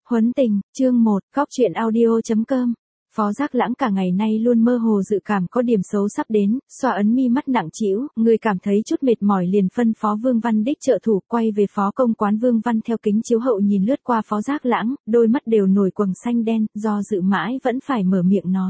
Huấn tình, chương 1, Cóc truyện audio.com. Phó Giác Lãng cả ngày nay luôn mơ hồ dự cảm có điểm xấu sắp đến, xoa ấn mi mắt nặng trĩu, người cảm thấy chút mệt mỏi liền phân phó Vương Văn đích trợ thủ quay về phó công quán. Vương Văn theo kính chiếu hậu nhìn lướt qua Phó Giác Lãng, đôi mắt đều nổi quầng xanh đen, do dự mãi vẫn phải mở miệng nói.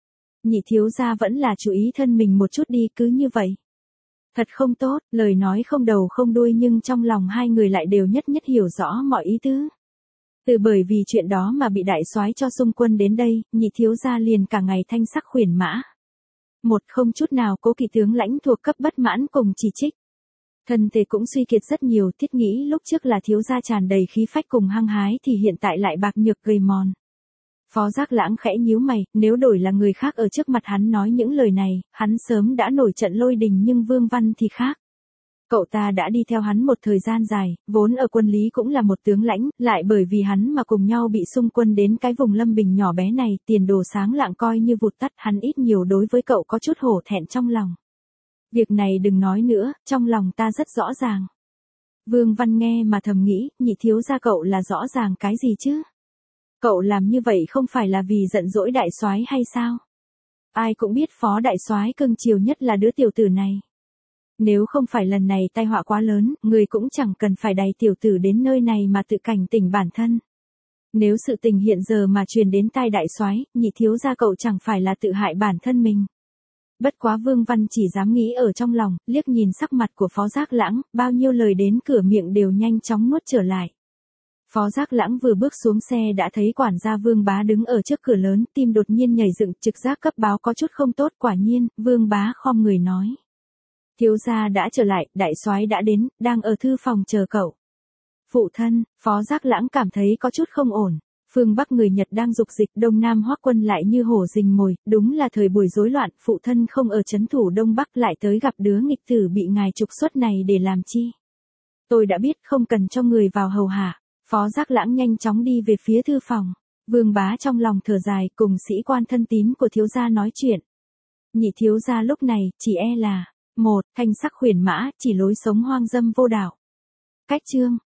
Nhị thiếu gia vẫn là chú ý thân mình một chút đi, cứ như vậy. Thật không tốt, lời nói không đầu không đuôi nhưng trong lòng hai người lại đều nhất nhất hiểu rõ mọi ý tứ. Từ bởi vì chuyện đó mà bị đại soái cho xung quân đến đây, nhị thiếu gia liền cả ngày thanh sắc khuyển mã. Một không chút nào cố kỵ tướng lãnh thuộc cấp bất mãn cùng chỉ trích. Thân thể cũng suy kiệt rất nhiều, thiết nghĩ lúc trước là thiếu gia tràn đầy khí phách cùng hăng hái thì hiện tại lại bạc nhược gầy mòn. Phó Giác Lãng khẽ nhíu mày, nếu đổi là người khác ở trước mặt hắn nói những lời này, hắn sớm đã nổi trận lôi đình, nhưng Vương Văn thì khác. Cậu ta đã đi theo hắn một thời gian dài, vốn ở quân lý cũng là một tướng lãnh, lại bởi vì hắn mà cùng nhau bị xung quân đến cái vùng Lâm Bình nhỏ bé này, tiền đồ sáng lạng coi như vụt tắt, hắn ít nhiều đối với cậu có chút hổ thẹn trong lòng. Việc này đừng nói nữa, trong lòng ta rất rõ ràng. Vương Văn nghe mà thầm nghĩ, nhị thiếu gia cậu là rõ ràng cái gì chứ? Cậu làm như vậy không phải là vì giận dỗi đại soái hay sao? Ai cũng biết phó đại soái cưng chiều nhất là đứa tiểu tử này. Nếu không phải lần này tai họa quá lớn, người cũng chẳng cần phải đày tiểu tử đến nơi này mà tự cảnh tỉnh bản thân. Nếu sự tình hiện giờ mà truyền đến tai đại soái, nhị thiếu gia cậu chẳng phải là tự hại bản thân mình. Bất quá Vương Văn chỉ dám nghĩ ở trong lòng, liếc nhìn sắc mặt của Phó Giác Lãng, bao nhiêu lời đến cửa miệng đều nhanh chóng nuốt trở lại. Phó Giác Lãng vừa bước xuống xe đã thấy quản gia Vương Bá đứng ở trước cửa lớn, tim đột nhiên nhảy dựng, trực giác cấp báo có chút không tốt. Quả nhiên, Vương Bá khom người nói. Thiếu gia đã trở lại, đại soái đã đến, đang ở thư phòng chờ cậu. Phụ thân, Phó Giác Lãng cảm thấy có chút không ổn. Phương Bắc người Nhật đang dục dịch, Đông Nam Hoắc quân lại như hổ rình mồi, đúng là thời buổi rối loạn, phụ thân không ở trấn thủ Đông Bắc lại tới gặp đứa nghịch tử bị ngài trục xuất này để làm chi? Tôi đã biết, không cần cho người vào hầu hạ. Phó Giác Lãng nhanh chóng đi về phía thư phòng. Vương Bá trong lòng thở dài, cùng sĩ quan thân tín của thiếu gia nói chuyện. Nhị thiếu gia lúc này, chỉ e là, một, thanh sắc khuyển mã, chỉ lối sống hoang dâm vô đạo. Cách chương,